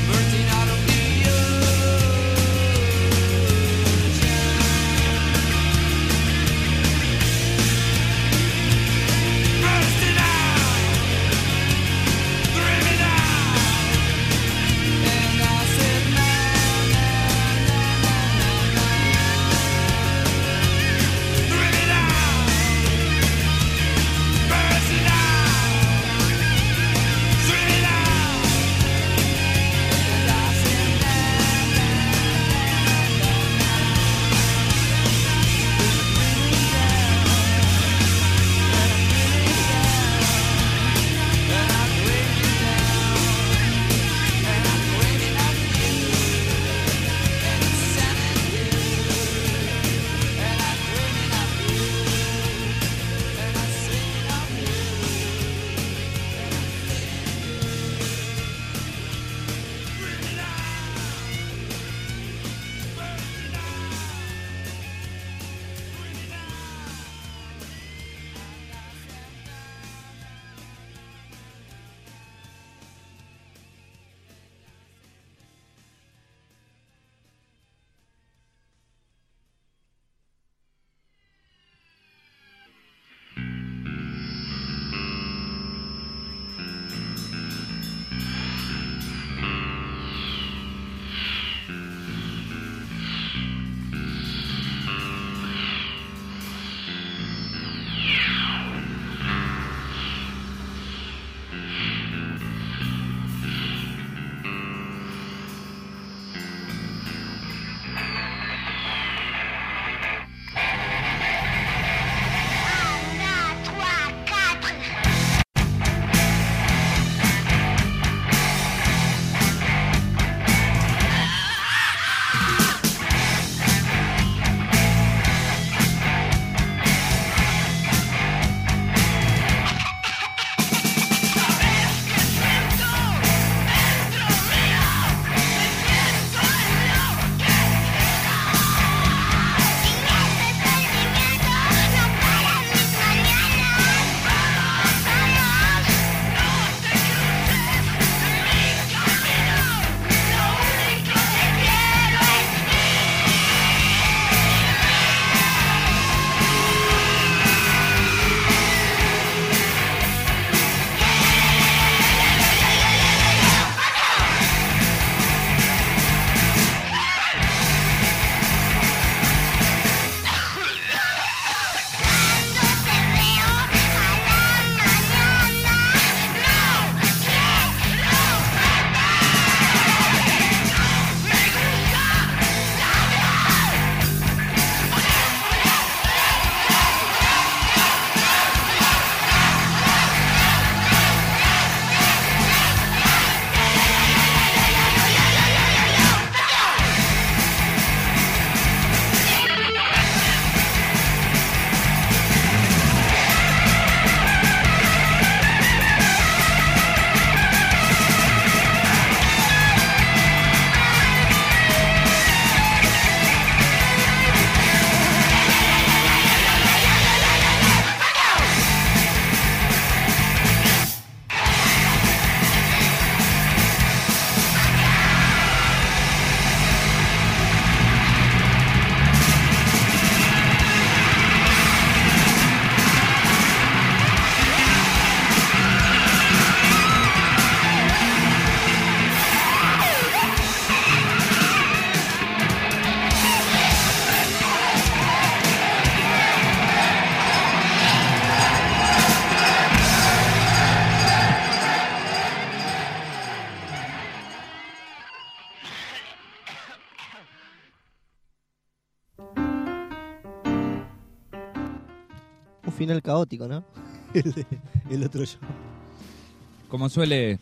final caótico, ¿no? El otro yo. Como suele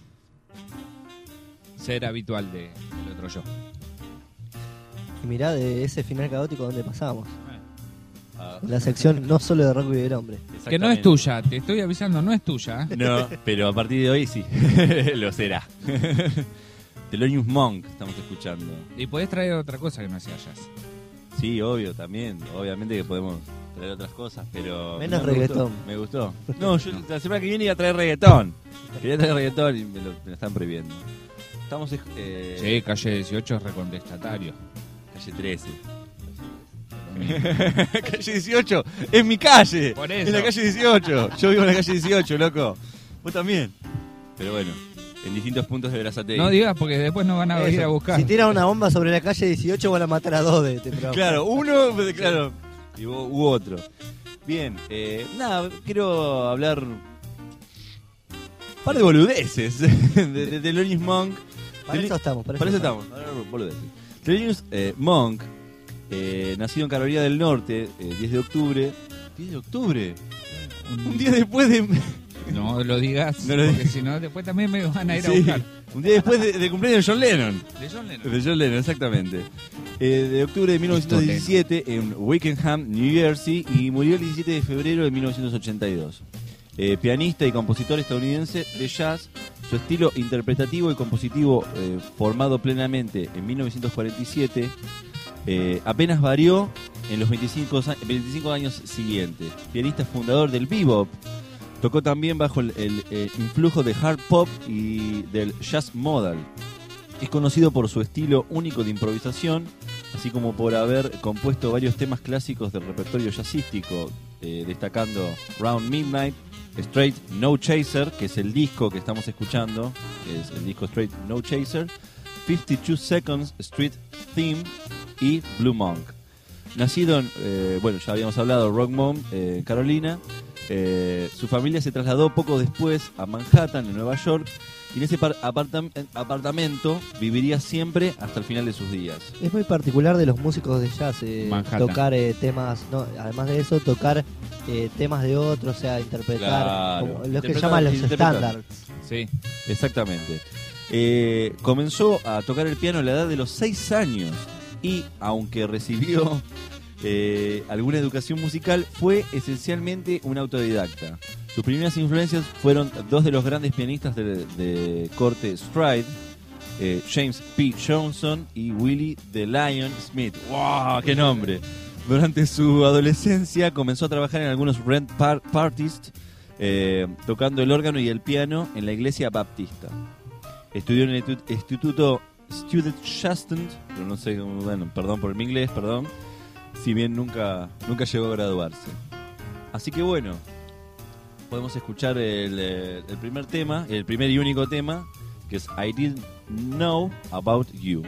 ser habitual de El Otro Yo. Y mirá de ese final caótico donde pasamos. La sección no solo de Rock y del Hombre. Que no es tuya, te estoy avisando, no es tuya. No, pero a partir de hoy sí, lo será. Thelonious Monk estamos escuchando. Y podés traer otra cosa que no sea jazz. Sí, obvio, también. Obviamente que podemos traer otras cosas, pero... Menos reggaetón. Me gustó. No, yo la semana que viene iba a traer reggaetón. Quería traer reggaetón y me lo están prohibiendo. estamos... Sí, calle 18 es recontestatario. Calle 13. Calle 18 es mi calle. Por eso. Es la calle 18. Yo vivo en la calle 18, loco. Vos también. Pero bueno, en distintos puntos de Berazategui. No digas porque después nos van a venir Eso. a buscar. Si tiran una bomba sobre la calle 18 van a matar a 2 de este programa. Claro, uno, claro, y hubo otro. Bien, nada, quiero hablar un par de boludeces de Thelonious Monk. Para eso estamos. Para eso estamos, boludeces. Thelonious Monk, nacido en Carolina del Norte, 10 de octubre. ¿10 de octubre? Un día después de... No lo digas, No lo porque digas. si no, después también me van a ir a Sí, buscar. un día después de cumpleaños de John Lennon. De John Lennon. De John Lennon, exactamente. De octubre de 1917 en Wickenham, New Jersey, y murió el 17 de febrero de 1982. Pianista y compositor estadounidense de jazz, su estilo interpretativo y compositivo formado plenamente en 1947 apenas varió en los 25 años siguientes. Pianista fundador del bebop, tocó también bajo el influjo de hard pop y del jazz modal. Es conocido por su estilo único de improvisación, así como por haber compuesto varios temas clásicos del repertorio jazzístico, destacando Round Midnight, Straight No Chaser, que es el disco que estamos escuchando, que es el disco Straight No Chaser, 52 Seconds Street Theme y Blue Monk. Nacido en, bueno, ya habíamos hablado, Rockmont, Carolina. Su familia se trasladó poco después a Manhattan, en Nueva York, y en ese apartamento viviría siempre hasta el final de sus días. Es muy particular de los músicos de jazz Manhattan. tocar temas, no, además de eso, tocar temas de otros, o sea, interpretar Claro. como los que Interpretar, llaman los interpretar. estándares. Sí. Exactamente. Comenzó a tocar el piano a la edad de los 6 años y, aunque recibió alguna educación musical, fue esencialmente un autodidacta. Sus primeras influencias fueron dos de los grandes pianistas de corte stride, James P. Johnson y Willie the Lion Smith. ¡Wow! ¡Qué nombre! Durante su adolescencia comenzó a trabajar en algunos rent parties, tocando el órgano y el piano en la iglesia baptista. Estudió en el instituto Student Shaston, pero no sé, bueno, perdón por mi inglés, perdón, si bien nunca llegó a graduarse. Así que bueno, podemos escuchar el primer tema, el primer y único tema, que es I Didn't Know About You.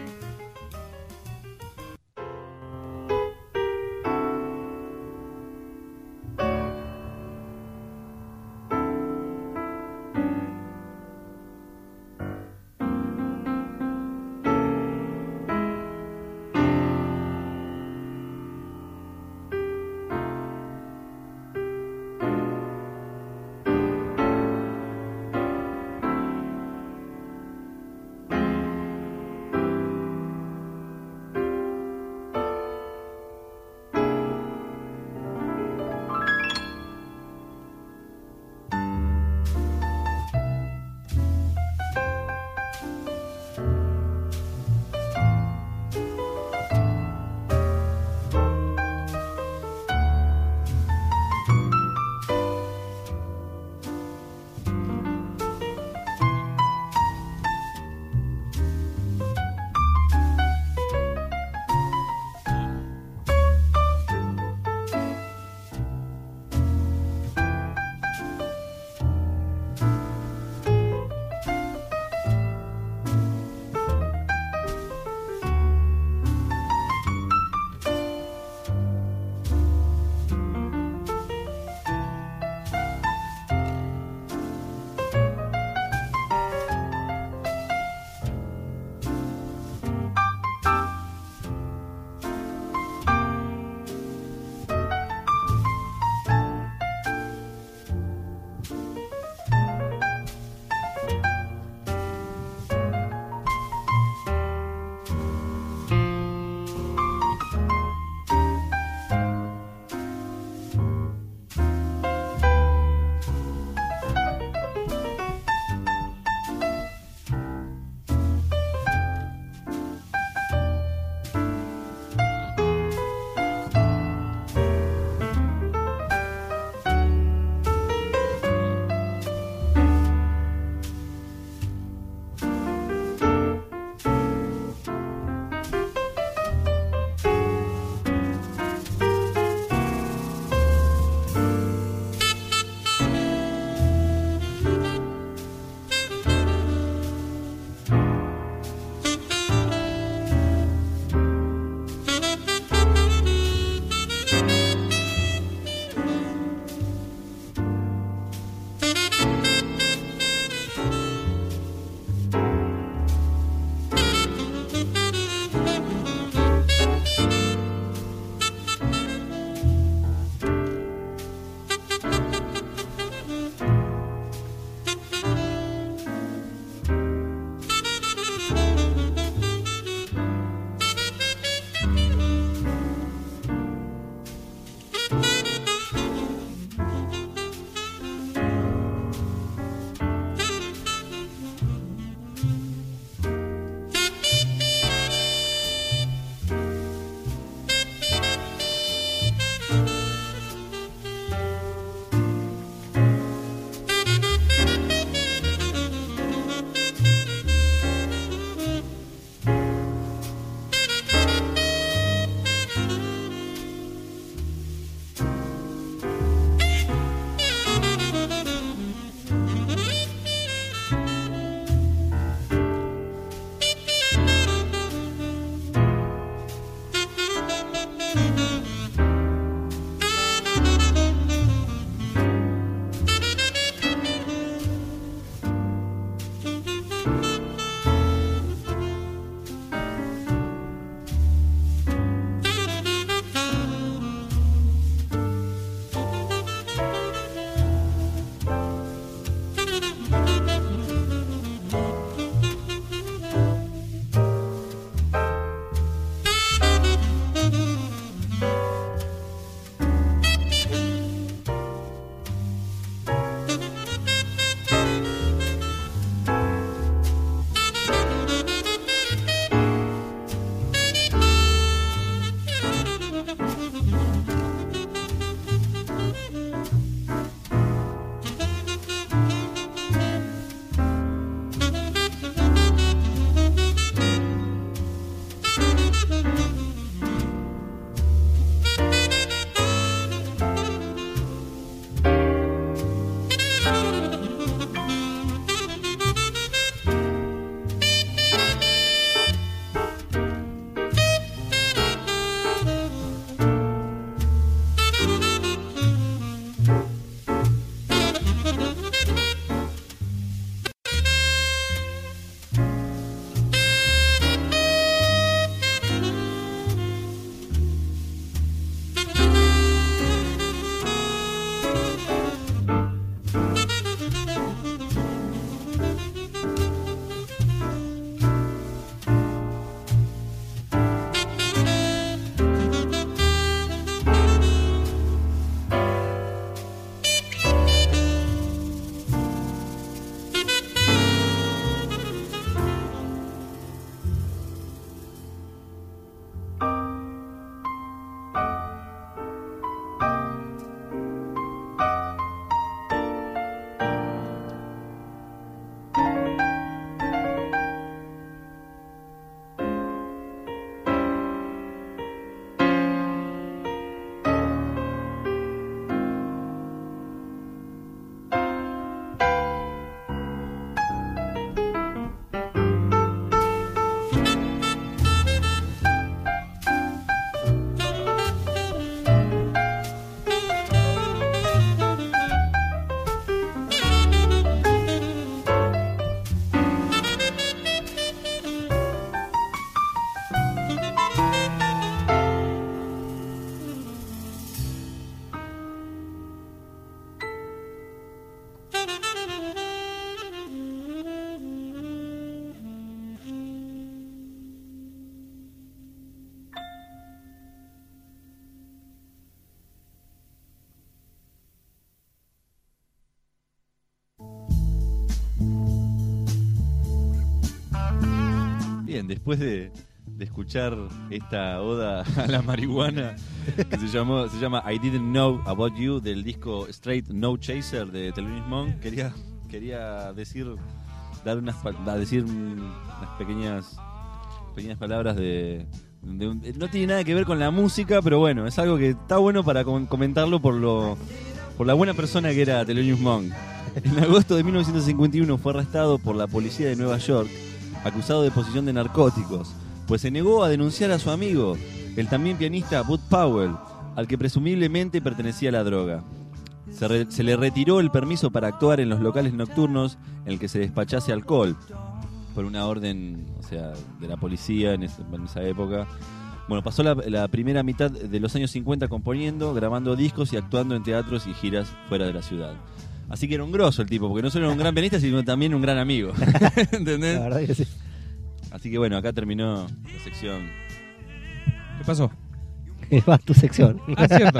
después de escuchar esta oda a la marihuana que se llama I Didn't Know About You del disco Straight No Chaser de Thelonious Monk, quería decir unas pequeñas palabras no tiene nada que ver con la música, pero bueno, es algo que está bueno para comentarlo por la buena persona que era Thelonious Monk. En agosto de 1951 fue arrestado por la policía de Nueva York, acusado de posesión de narcóticos, pues se negó a denunciar a su amigo, el también pianista Bud Powell, al que presumiblemente pertenecía la droga. Se le retiró el permiso para actuar en los locales nocturnos en el que se despachase alcohol, por una orden, o sea, de la policía en esa época. Bueno, pasó la primera mitad de los años 50 componiendo, grabando discos y actuando en teatros y giras fuera de la ciudad. Así que era un grosso el tipo, porque no solo era un gran pianista, sino también un gran amigo. ¿Entendés? La verdad que sí. Así que bueno, acá terminó la sección. ¿Qué pasó? Va tu sección. Ah, cierto.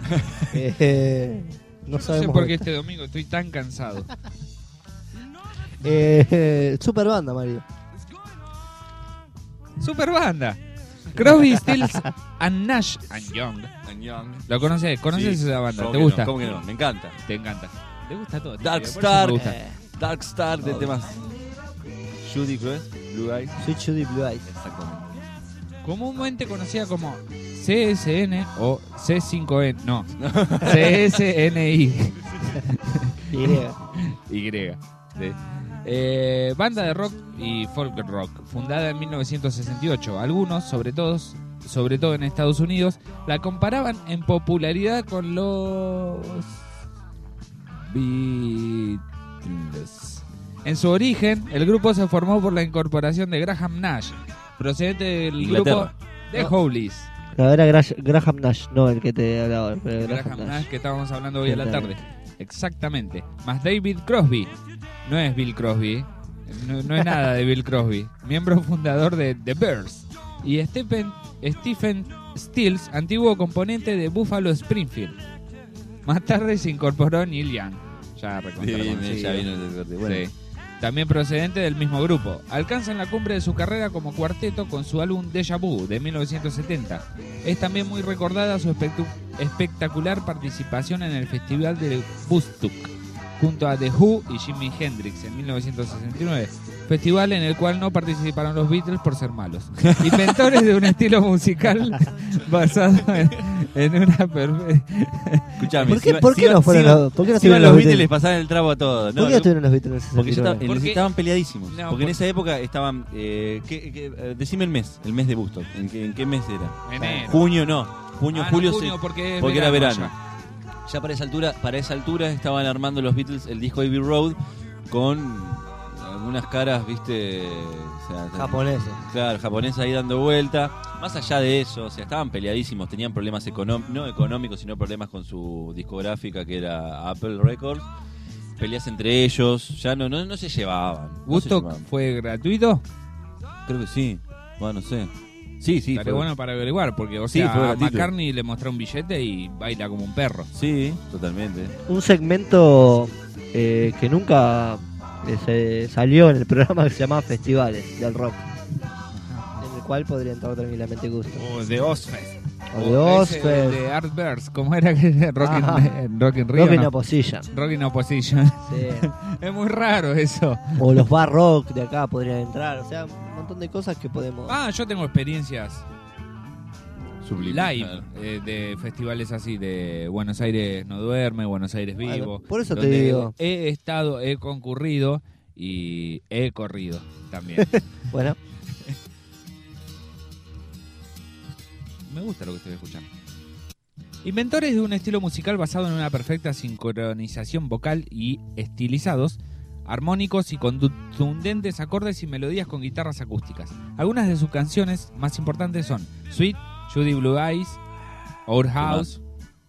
No sé por qué este domingo estoy tan cansado. Super banda, Mario. Super banda. Crosby, Stills and Nash and Young. ¿Lo conoces? ¿Conoces esa banda? ¿Te gusta? No? ¿Cómo que no? Me encanta. Te encanta. ¿Te gusta todo? Dark Por eso Star. me gusta. Dark Star de temas. Judy Cruz, Blue Eyes. Soy Judy Blue Eyes. Exactamente. Comúnmente conocida como CSN o C5N. No. CSNI. Y. Sí. Banda de rock y folk rock, fundada en 1968. Algunos, sobre todo en Estados Unidos, la comparaban en popularidad con los Beatles. En su origen, el grupo se formó por la incorporación de Graham Nash, procedente del grupo The Hollies. No, era Graham Nash, no el que te hablaba. Pero Graham Nash, que estábamos hablando hoy a la tarde. Exactamente. Más David Crosby. No es Bill Crosby. No es nada de Bill Crosby. Miembro fundador de The Bears. Y Stephen Stills, antiguo componente de Buffalo Springfield. Más tarde se incorporó Neil Young. Ya vino bueno. Sí. También procedente del mismo grupo. Alcanzan la cumbre de su carrera como cuarteto con su álbum Deja Vu de 1970. Es también muy recordada su espectacular participación en el Festival de Woodstock junto a The Who y Jimi Hendrix en 1969, festival en el cual no participaron los Beatles por ser malos. Inventores de un estilo musical basado en una Escuchame, ¿Por qué no fueron los Beatles? Les pasaban el trago a todos. ¿Por qué no estuvieron los Beatles en ese Porque estaban peleadísimos. Porque en esa época estaban... decime el mes de Woodstock. ¿En qué mes era? Enero. Junio, no. Julio, porque era verano. Ya para esa altura estaban armando los Beatles el disco Abbey Road con algunas caras, viste, o sea, japoneses. Claro, japoneses ahí dando vuelta. Más allá de eso, o sea, estaban peleadísimos, tenían problemas no económicos, sino problemas con su discográfica que era Apple Records. Peleas entre ellos, ya no se llevaban. ¿Woodstock fue gratuito? Creo que sí. Bueno, no sé. Sí. Estaría bueno para averiguar, porque a McCartney le mostró un billete y baila como un perro. Sí, totalmente. Un segmento que nunca se salió en el programa que se llamaba Festivales del Rock. Ajá. En el cual podría entrar tranquilamente gusto. O de Ozfest. O de Art Bears, ¿cómo era que Rock in Rio? Rock in Opposition. Rock in Opposition. Sí. Es muy raro eso. O los bar rock de acá podrían entrar. O sea, un montón de cosas que podemos... Yo tengo experiencias live de festivales así, de Buenos Aires No Duerme, Buenos Aires Vivo. Por eso te digo. He estado, he concurrido y he corrido también. Bueno. Me gusta lo que estoy escuchando. Inventores de un estilo musical basado en una perfecta sincronización vocal y estilizados, armónicos y contundentes acordes y melodías con guitarras acústicas. Algunas de sus canciones más importantes son Sweet, Judy Blue Eyes, Our House.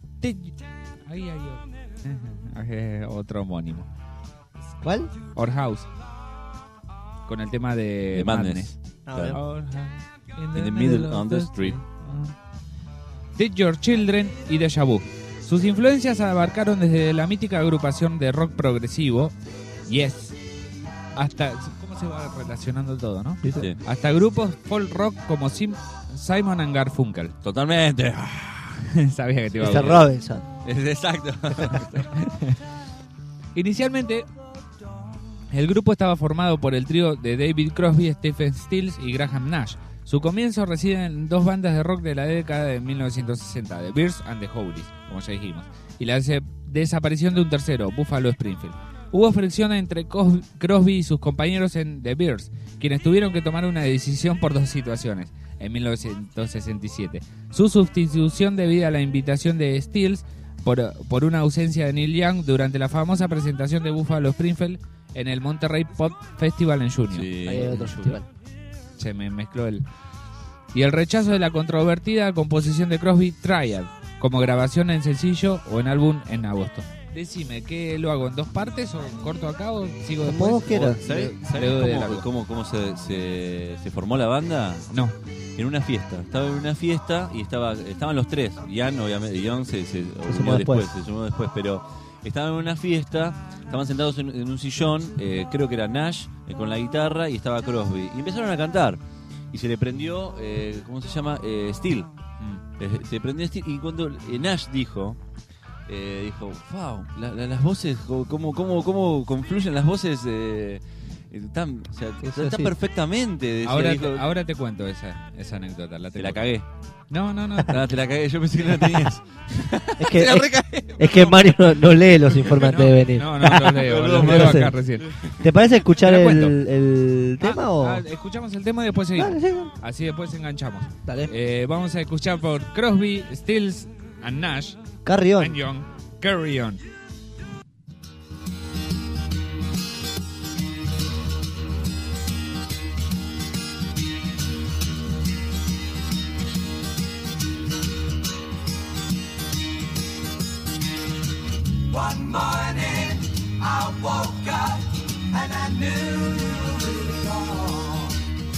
Otro homónimo. ¿Cuál? Our House. Con el tema de Madness. Claro. In the middle of the street. Teach Your Children y Deja Vu. Sus influencias abarcaron desde la mítica agrupación de rock progresivo Yes hasta... cómo se va relacionando todo, ¿no? Sí. Hasta grupos folk rock como Simon and Garfunkel. Totalmente. Sabía que te iba a Mr. gustar. Robinson. Exacto. Inicialmente, el grupo estaba formado por el trío de David Crosby, Stephen Stills y Graham Nash. Su comienzo reside en dos bandas de rock de la década de 1960, The Bears and the Hollies, como ya dijimos, y la desaparición de un tercero, Buffalo Springfield. Hubo fricción entre Crosby y sus compañeros en The Bears, quienes tuvieron que tomar una decisión por dos situaciones en 1967. Su sustitución debido a la invitación de Stills por una ausencia de Neil Young durante la famosa presentación de Buffalo Springfield en el Monterey Pop Festival en junio. Sí. Ahí hay otro festival. Se me mezcló el... Y el rechazo de la controvertida composición de Crosby, Triad, como grabación en sencillo o en álbum en agosto. Decime, ¿qué lo hago? ¿En dos partes o corto acá o sigo después? Como vos quieras. ¿Sabes Le doy de largo. cómo se formó la banda? No. En una fiesta. Estaba en una fiesta y estaban los tres. Ian, obviamente, Ian se sumó después. se sumó después, pero estaban en una fiesta, estaban sentados en un sillón, creo que era Nash con la guitarra y estaba Crosby. Y empezaron a cantar. Y se le prendió, ¿cómo se llama? Steel. Se prendió Steel. Y cuando Nash dijo, wow, las voces, cómo confluyen las voces, tan perfectamente. Decía, Ahora te cuento esa anécdota. Te la cagué. No. Ah, te la cagué, yo pensé que no la tenías. Es que Mario no lee los informes antes de venir. No los leo, los leo acá recién. ¿Te parece escuchar Te la cuento. el tema o...? Escuchamos el tema y después seguimos. Dale, sí. Así después enganchamos. Dale. Vamos a escuchar por Crosby, Stills and Nash Carry on. and Young, Carry On. One morning I woke up and I knew it was gone.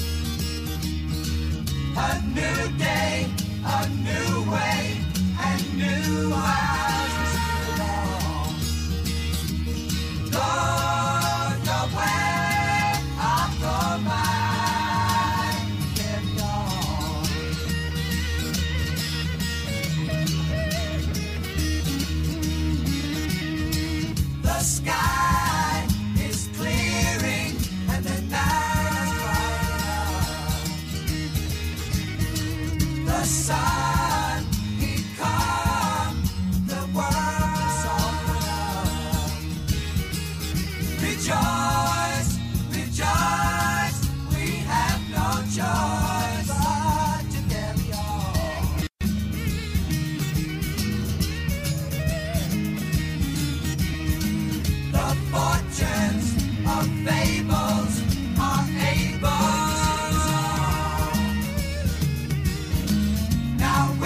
A new day, a new way, and new eyes to see it all. Gone away, I'm gone by, kept on. The sky is clearing and the night is bright. The sun, he come, the world is open up. Rejoice, rejoice, we have no choice but to carry on. The fortunes of fables are able. Now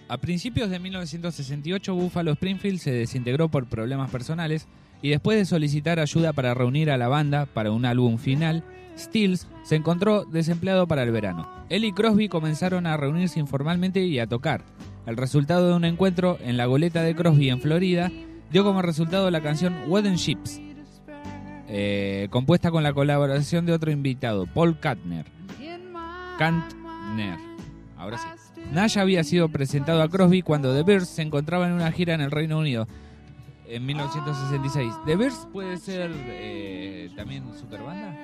A principios de 1968, Buffalo Springfield se desintegró por problemas personales y después de solicitar ayuda para reunir a la banda para un álbum final, Stills se encontró desempleado para el verano. Él y Crosby comenzaron a reunirse informalmente y a tocar. El resultado de un encuentro en la goleta de Crosby en Florida dio como resultado la canción Wooden Ships, compuesta con la colaboración de otro invitado, Paul Kantner. Ahora sí. Nash había sido presentado a Crosby cuando The Byrds se encontraba en una gira en el Reino Unido en 1966. ¿The Byrds puede ser también superbanda?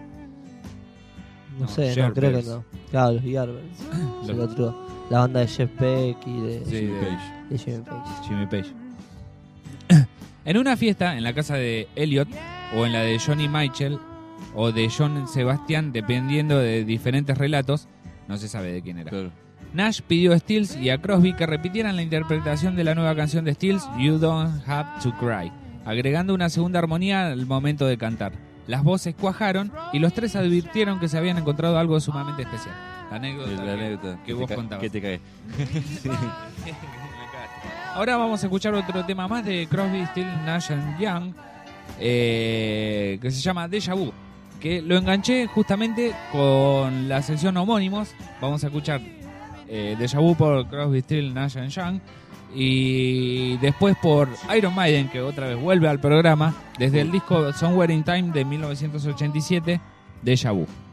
No sé, no, Yardbirds. creo que no. Claro, los Yardbirds. El otro, la banda de Jeff Beck y de Sí, de Jimmy Page. Jimmy Page. En una fiesta en la casa de Elliot o en la de Johnny Mitchell o de John Sebastian, dependiendo de diferentes relatos, no se sabe de quién era. Claro. Nash pidió a Stills y a Crosby que repitieran la interpretación de la nueva canción de Stills, You Don't Have to Cry, agregando una segunda armonía al momento de cantar. Las voces cuajaron y los tres advirtieron que se habían encontrado algo sumamente especial. La anécdota, que vos contabas. Que te cae. Ahora vamos a escuchar otro tema más de Crosby, Stills, Nash and Young, que se llama Deja Vu, que lo enganché justamente con la sección homónimos. Vamos a escuchar Deja Vu por Crosby, Stills, Nash and Young, y después por Iron Maiden, que otra vez vuelve al programa desde el disco Somewhere in Time de 1987, Deja Vu.